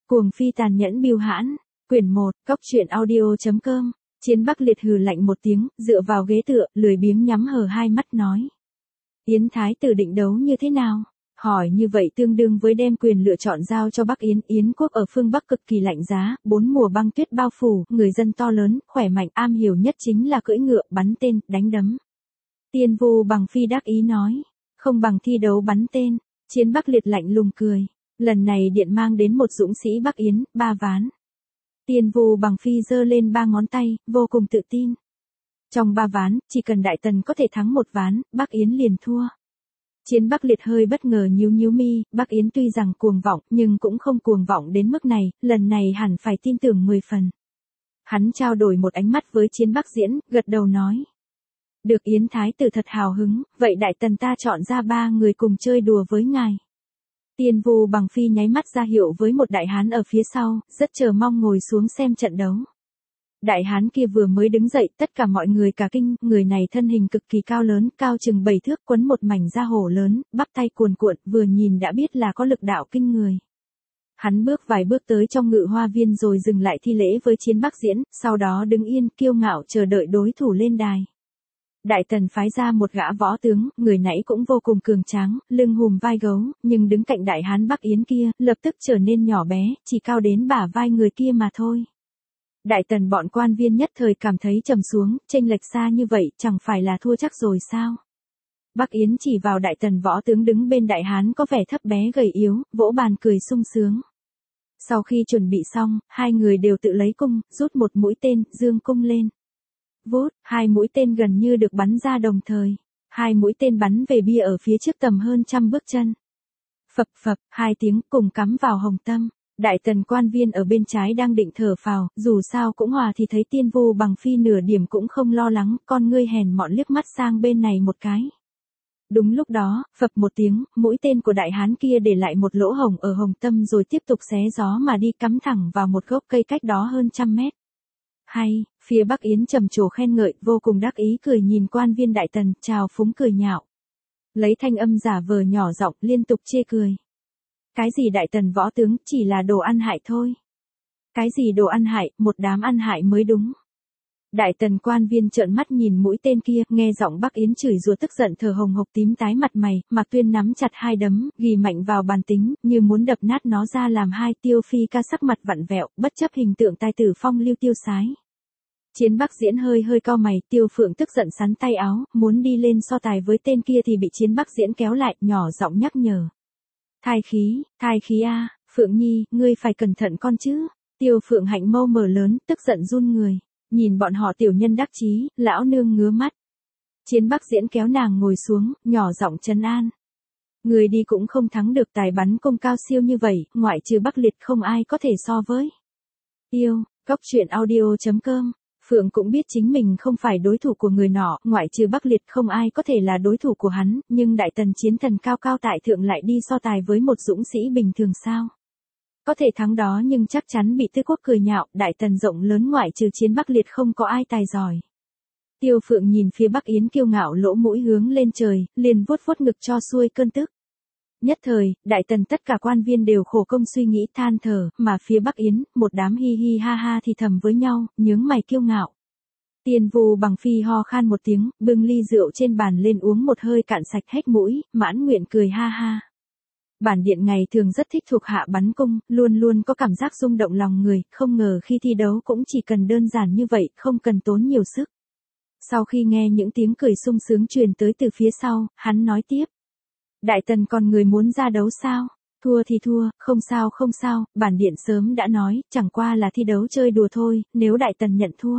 Cuồng phi tàn nhẫn bưu hãn, quyển 1, cóc truyện audio.com, Chiến Bắc Liệt hừ lạnh một tiếng, dựa vào ghế tựa, lười biếng nhắm hờ hai mắt nói. Yến Thái Tử định đấu như thế nào? Hỏi như vậy tương đương với đem quyền lựa chọn giao cho Bắc Yến. Yến quốc ở phương Bắc cực kỳ lạnh giá, 4 mùa băng tuyết bao phủ, người dân to lớn, khỏe mạnh, am hiểu nhất chính là cưỡi ngựa, bắn tên, đánh đấm. Tiên Vu Bằng Phi đắc ý nói, không bằng thi đấu bắn tên. Chiến Bắc Liệt lạnh lùng cười. Lần này điện mang đến một dũng sĩ Bắc Yến, 3 ván. Tiên Vu Bằng Phi giơ lên 3 ngón tay, vô cùng tự tin. Trong 3 ván, chỉ cần Đại Tần có thể thắng 1 ván, Bắc Yến liền thua. Chiến Bắc Liệt hơi bất ngờ nhíu nhíu mi, Bắc Yến tuy rằng cuồng vọng, nhưng cũng không cuồng vọng đến mức này, lần này hẳn phải tin tưởng 10 phần. Hắn trao đổi một ánh mắt với Chiến Bắc Diễn, gật đầu nói. Được. Yến Thái Tử thật hào hứng, vậy Đại Tần ta chọn ra 3 người cùng chơi đùa với ngài. Tiên Vu Bằng Phi nháy mắt ra hiệu với một đại hán ở phía sau, rất chờ mong ngồi xuống xem trận đấu. Đại hán kia vừa mới đứng dậy, tất cả mọi người cả kinh, người này thân hình cực kỳ cao lớn, cao chừng 7 thước, quấn một mảnh da hổ lớn, bắp tay cuồn cuộn, vừa nhìn đã biết là có lực đạo kinh người. Hắn bước vài bước tới trong ngự hoa viên rồi dừng lại thi lễ với Chiến Bắc Diễn, sau đó đứng yên, kiêu ngạo chờ đợi đối thủ lên đài. Đại Tần phái ra một gã võ tướng, người nãy cũng vô cùng cường tráng, lưng hùm vai gấu, nhưng đứng cạnh đại hán Bắc Yến kia, lập tức trở nên nhỏ bé, chỉ cao đến bả vai người kia mà thôi. Đại Tần bọn quan viên nhất thời cảm thấy trầm xuống, chênh lệch xa như vậy, chẳng phải là thua chắc rồi sao? Bắc Yến chỉ vào Đại Tần võ tướng đứng bên đại hán có vẻ thấp bé gầy yếu, vỗ bàn cười sung sướng. Sau khi chuẩn bị xong, hai người đều tự lấy cung, rút một mũi tên, dương cung lên. Vút, 2 mũi tên gần như được bắn ra đồng thời. 2 mũi tên bắn về bia ở phía trước tầm hơn 100 bước chân. Phập phập, 2 tiếng cùng cắm vào hồng tâm. Đại Tần quan viên ở bên trái đang định thở phào, dù sao cũng hòa thì thấy Tiên Vu Bằng Phi nửa điểm cũng không lo lắng, con ngươi hèn mọn liếc mắt sang bên này một cái. Đúng lúc đó, phập một tiếng, mũi tên của đại hán kia để lại một lỗ hổng ở hồng tâm rồi tiếp tục xé gió mà đi cắm thẳng vào một gốc cây cách đó hơn 100 mét. Hay, phía Bắc Yến trầm trồ khen ngợi, vô cùng đắc ý cười nhìn quan viên Đại Tần, chào phúng cười nhạo. Lấy thanh âm giả vờ nhỏ giọng liên tục chê cười. Cái gì Đại Tần võ tướng, chỉ là đồ ăn hại thôi. Cái gì đồ ăn hại, một đám ăn hại mới đúng. Đại Tần quan viên trợn mắt nhìn mũi tên kia, nghe giọng Bắc Yến chửi rủa tức giận thở hồng hộc tím tái mặt mày, Mạc Tuyên nắm chặt 2 đấm, ghì mạnh vào bàn tính, như muốn đập nát nó ra làm 2. Tiêu Phi Ca sắc mặt vặn vẹo, bất chấp hình tượng tài tử phong lưu tiêu sái. Chiến Bắc Diễn hơi cau mày, Tiêu Phượng tức giận sắn tay áo, muốn đi lên so tài với tên kia thì bị Chiến Bắc Diễn kéo lại, nhỏ giọng nhắc nhở. Thai khí a, Phượng Nhi, ngươi phải cẩn thận con chứ. Tiêu Phượng hạnh mâu mở lớn, tức giận run người. Nhìn bọn họ tiểu nhân đắc chí, lão nương ngứa mắt. Chiến Bắc Diễn kéo nàng ngồi xuống, nhỏ giọng trấn an. Người đi cũng không thắng được, tài bắn cung cao siêu như vậy, ngoại trừ Bắc Liệt không ai có thể so với. Yêu, cóc truyện audio.com. Phượng cũng biết chính mình không phải đối thủ của người nọ, ngoại trừ Bắc Liệt không ai có thể là đối thủ của hắn, nhưng Đại Tần chiến thần cao cao tại thượng lại đi so tài với một dũng sĩ bình thường sao? Có thể thắng đó nhưng chắc chắn bị Tư Quốc cười nhạo, Đại Tần rộng lớn ngoại trừ Chiến Bắc Liệt không có ai tài giỏi. Tiêu Phượng nhìn phía Bắc Yến kiêu ngạo lỗ mũi hướng lên trời, liền vuốt vuốt ngực cho xuôi cơn tức. Nhất thời, Đại Tần tất cả quan viên đều khổ công suy nghĩ than thở, mà phía Bắc Yến, một đám hi hi ha ha thì thầm với nhau, nhướng mày kiêu ngạo. Tiên Vu Bằng Phi ho khan một tiếng, bưng ly rượu trên bàn lên uống một hơi cạn sạch hết mũi, mãn nguyện cười ha ha. Bản điện ngày thường rất thích thuộc hạ bắn cung, luôn luôn có cảm giác rung động lòng người, không ngờ khi thi đấu cũng chỉ cần đơn giản như vậy, không cần tốn nhiều sức. Sau khi nghe những tiếng cười sung sướng truyền tới từ phía sau, hắn nói tiếp. Đại Tần còn người muốn ra đấu sao? Thua thì thua, không sao, bản điện sớm đã nói, chẳng qua là thi đấu chơi đùa thôi, nếu Đại Tần nhận thua.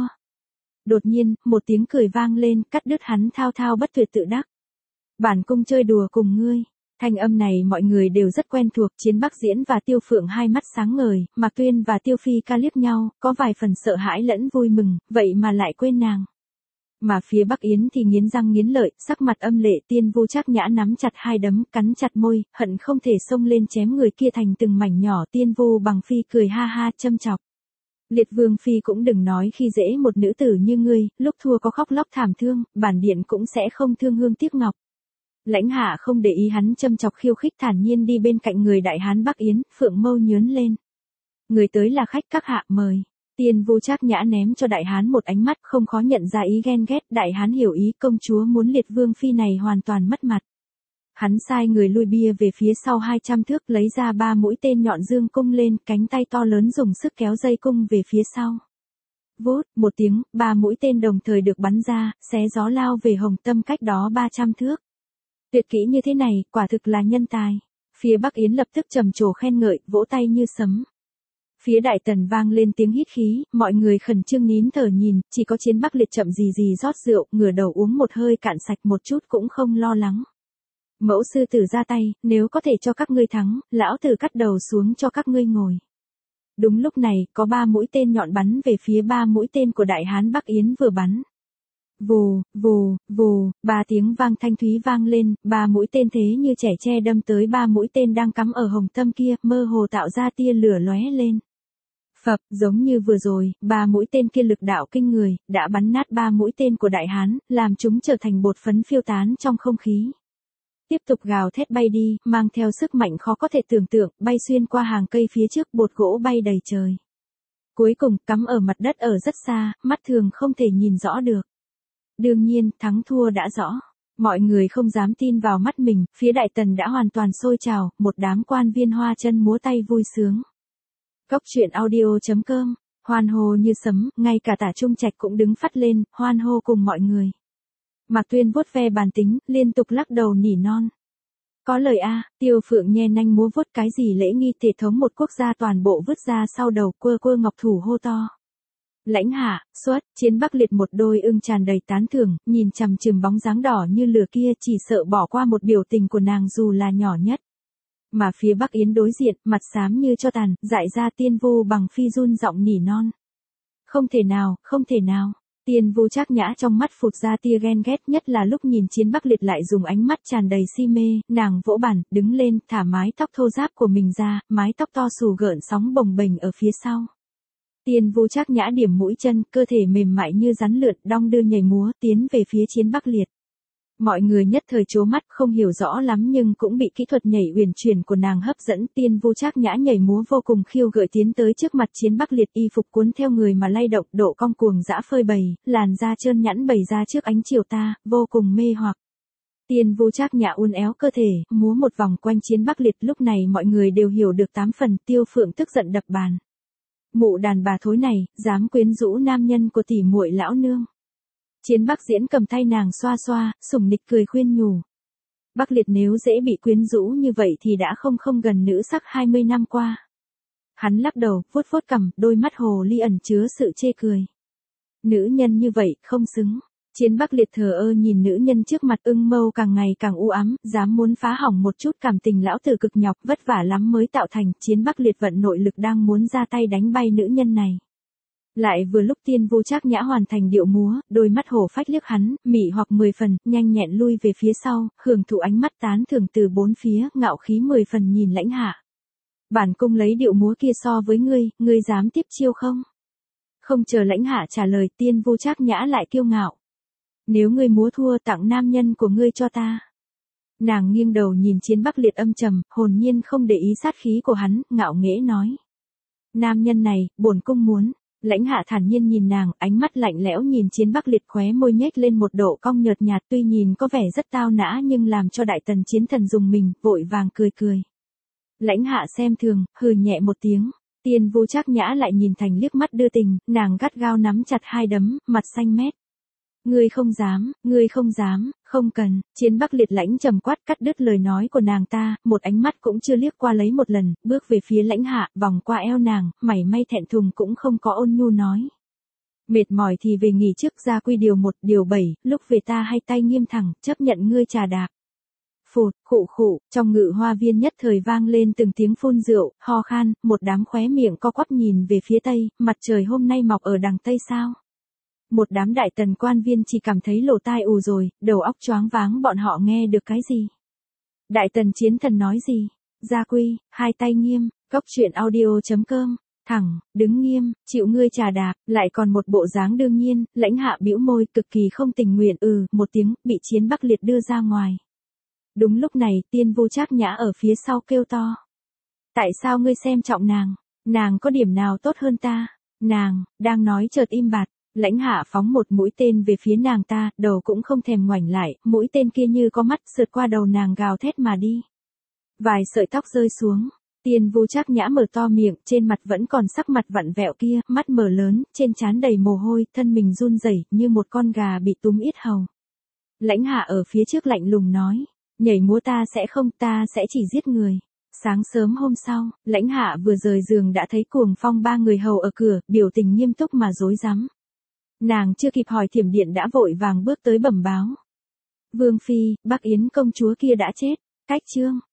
Đột nhiên, một tiếng cười vang lên, cắt đứt hắn thao thao bất tuyệt tự đắc. Bản cung chơi đùa cùng ngươi. Thanh âm này mọi người đều rất quen thuộc, Chiến Bắc Diễn và Tiêu Phượng hai mắt sáng ngời, Mạc Tuyên và Tiêu Phi Ca liếc nhau, có vài phần sợ hãi lẫn vui mừng, vậy mà lại quên nàng. Mà phía Bắc Yến thì nghiến răng nghiến lợi, sắc mặt âm lệ, Tiên Vu Trác Nhã nắm chặt 2 đấm, cắn chặt môi, hận không thể xông lên chém người kia thành từng mảnh nhỏ. Tiên Vu Bằng Phi cười ha ha châm chọc. Liệt Vương Phi cũng đừng nói khi dễ một nữ tử như ngươi, lúc thua có khóc lóc thảm thương, bản điện cũng sẽ không thương hương tiếc ngọc. Lãnh Hạ không để ý hắn châm chọc khiêu khích, thản nhiên đi bên cạnh người đại hán Bắc Yến, phượng mâu nhướn lên. Người tới là khách, các hạ mời. Tiên Vu Trác Nhã ném cho đại hán một ánh mắt, không khó nhận ra ý ghen ghét. Đại hán hiểu ý, công chúa muốn liệt vương phi này hoàn toàn mất mặt. Hắn sai người lui bia về phía sau 200 thước, lấy ra 3 mũi tên nhọn dương cung lên, cánh tay to lớn dùng sức kéo dây cung về phía sau. Vút, một tiếng, 3 mũi tên đồng thời được bắn ra, xé gió lao về Hồng Tâm cách đó 300 thước. Tuyệt kỹ như thế này, quả thực là nhân tài. Phía Bắc Yến lập tức trầm trồ khen ngợi, vỗ tay như sấm. Phía Đại Tần vang lên tiếng hít khí, mọi người khẩn trương nín thở nhìn, chỉ có Chiến Bắc Liệt chậm gì rót rượu, ngửa đầu uống một hơi cạn sạch, một chút cũng không lo lắng. Mẫu sư tử ra tay, nếu có thể cho các ngươi thắng, lão tử cắt đầu xuống cho các ngươi ngồi. Đúng lúc này, có 3 mũi tên nhọn bắn về phía 3 mũi tên của Đại Hán Bắc Yến vừa bắn. Vù, vù, vù, 3 tiếng vang thanh thúy vang lên, 3 mũi tên thế như trẻ tre đâm tới 3 mũi tên đang cắm ở Hồng Tâm kia, mơ hồ tạo ra tia lửa lóe lên. Phập, giống như vừa rồi, 3 mũi tên kia lực đạo kinh người, đã bắn nát 3 mũi tên của Đại Hán, làm chúng trở thành bột phấn phiêu tán trong không khí. Tiếp tục gào thét bay đi, mang theo sức mạnh khó có thể tưởng tượng, bay xuyên qua hàng cây phía trước, bột gỗ bay đầy trời. Cuối cùng, cắm ở mặt đất ở rất xa, mắt thường không thể nhìn rõ được. Đương nhiên, thắng thua đã rõ. Mọi người không dám tin vào mắt mình, phía Đại Tần đã hoàn toàn sôi trào, một đám quan viên hoa chân múa tay vui sướng. Cốc truyện audio.com, hoan hô như sấm, ngay cả Tả Trung Trạch cũng đứng phắt lên, hoan hô cùng mọi người. Mạc Tuyên vuốt ve bàn tính, liên tục lắc đầu nỉ non. Có lời a, Tiêu Phượng nhe nanh múa vuốt, cái gì lễ nghi thể thống một quốc gia toàn bộ vứt ra sau đầu, quơ ngọc thủ hô to. Lãnh hạ, xuất, Chiến Bắc Liệt một đôi ưng tràn đầy tán thưởng, nhìn chằm chừng bóng dáng đỏ như lửa kia, chỉ sợ bỏ qua một biểu tình của nàng dù là nhỏ nhất. Mà phía Bắc Yến đối diện, mặt xám như cho tàn, dại ra Tiên Vu bằng phi run giọng nỉ non. Không thể nào, không thể nào. Tiên Vu Trác Nhã trong mắt phụt ra tia ghen ghét, nhất là lúc nhìn Chiến Bắc Liệt lại dùng ánh mắt tràn đầy si mê, nàng vỗ bàn, đứng lên, thả mái tóc thô ráp của mình ra, mái tóc to xù gợn sóng bồng bềnh ở phía sau. Tiên Vu Trác Nhã điểm mũi chân, cơ thể mềm mại như rắn lượn, đong đưa nhảy múa, tiến về phía Chiến Bắc Liệt. Mọi người nhất thời trố mắt, không hiểu rõ lắm nhưng cũng bị kỹ thuật nhảy uyển chuyển của nàng hấp dẫn. Tiên Vu Trác Nhã nhảy múa vô cùng khiêu gợi tiến tới trước mặt Chiến Bắc Liệt, y phục cuốn theo người mà lay động, độ cong cuồng dã phơi bày, làn da trơn nhẵn bày ra trước ánh chiều ta, vô cùng mê hoặc. Tiên Vu Trác Nhã uốn éo cơ thể, múa một vòng quanh Chiến Bắc Liệt, lúc này mọi người đều hiểu được 8 phần. Tiêu Phượng tức giận đập bàn. Mụ đàn bà thối này, dám quyến rũ nam nhân của tỷ muội lão nương. Chiến Bắc Diễn cầm tay nàng xoa xoa, sủng nịch cười khuyên nhủ. Bắc Liệt nếu dễ bị quyến rũ như vậy thì đã không gần nữ sắc 20 năm qua. Hắn lắc đầu, vuốt cằm, đôi mắt hồ ly ẩn chứa sự chê cười. Nữ nhân như vậy, không xứng. Chiến Bắc Liệt thờ ơ nhìn nữ nhân trước mặt, ưng mâu càng ngày càng u ám, dám muốn phá hỏng một chút cảm tình lão tử cực nhọc, vất vả lắm mới tạo thành. Chiến Bắc Liệt vận nội lực đang muốn ra tay đánh bay nữ nhân này. Lại vừa lúc Tiên Vu Trác Nhã hoàn thành điệu múa, đôi mắt hổ phách liếc hắn, mị hoặc 10 phần, nhanh nhẹn lui về phía sau, hưởng thụ ánh mắt tán thưởng từ bốn phía, ngạo khí 10 phần nhìn Lãnh Hạ. Bản cung lấy điệu múa kia so với ngươi dám tiếp chiêu không? Không chờ Lãnh Hạ trả lời, Tiên Vu Trác Nhã lại kiêu ngạo. Nếu ngươi múa thua, tặng nam nhân của ngươi cho ta. Nàng nghiêng đầu nhìn Chiến Bắc Liệt âm trầm, hồn nhiên không để ý sát khí của hắn, ngạo nghễ nói. Nam nhân này, bổn cung muốn. Lãnh Hạ thản nhiên nhìn nàng, ánh mắt lạnh lẽo nhìn Chiến Bắc Liệt, khóe môi nhếch lên một độ cong nhợt nhạt, tuy nhìn có vẻ rất tao nhã nhưng làm cho Đại Tần chiến thần dùng mình, vội vàng cười. Lãnh Hạ xem thường, hừ nhẹ một tiếng. Tiên Vu Trác Nhã lại nhìn thành liếc mắt đưa tình, nàng gắt gao nắm chặt hai đấm, mặt xanh mét. Ngươi không dám, không cần. Chiến Bắc Liệt lãnh trầm quát, cắt đứt lời nói của nàng ta, một ánh mắt cũng chưa liếc qua lấy một lần, bước về phía Lãnh Hạ, vòng qua eo nàng, mảy may thẹn thùng cũng không có, ôn nhu nói. Mệt mỏi thì về nghỉ trước, gia quy điều 1, điều 7, lúc về ta hay tay nghiêm thẳng, chấp nhận ngươi trà đạp. Phụt, khụ, trong Ngự Hoa Viên nhất thời vang lên từng tiếng phun rượu, ho khan, một đám khóe miệng co quắp nhìn về phía tây, mặt trời hôm nay mọc ở đằng tây sao? Một đám Đại Tần quan viên chỉ cảm thấy lỗ tai ù rồi, đầu óc choáng váng, bọn họ nghe được cái gì? Đại Tần chiến thần nói gì? Gia quy, hai tay nghiêm, cốc truyện audio.com, thẳng, đứng nghiêm, chịu ngươi trà đạp, lại còn một bộ dáng đương nhiên. Lãnh Hạ bĩu môi, cực kỳ không tình nguyện, một tiếng, bị Chiến Bắc Liệt đưa ra ngoài. Đúng lúc này, Tiên Vu Trác Nhã ở phía sau kêu to. Tại sao ngươi xem trọng nàng? Nàng có điểm nào tốt hơn ta? Nàng, đang nói chợt im bặt, Lãnh Hạ phóng một mũi tên về phía nàng ta, đầu cũng không thèm ngoảnh lại, mũi tên kia như có mắt sượt qua đầu nàng gào thét mà đi. Vài sợi tóc rơi xuống, Tiên Vu Trác Nhã mở to miệng, trên mặt vẫn còn sắc mặt vặn vẹo kia, mắt mở lớn, trên trán đầy mồ hôi, thân mình run rẩy như một con gà bị túm yết hầu. Lãnh Hạ ở phía trước lạnh lùng nói, nhảy múa ta sẽ không, ta sẽ chỉ giết người. Sáng sớm hôm sau, Lãnh Hạ vừa rời giường đã thấy Cuồng Phong ba người hầu ở cửa, biểu tình nghiêm túc mà rối rắm. Nàng chưa kịp hỏi Thiểm Điện đã vội vàng bước tới bẩm báo. Vương phi, Bắc Yến công chúa kia đã chết. Cách chương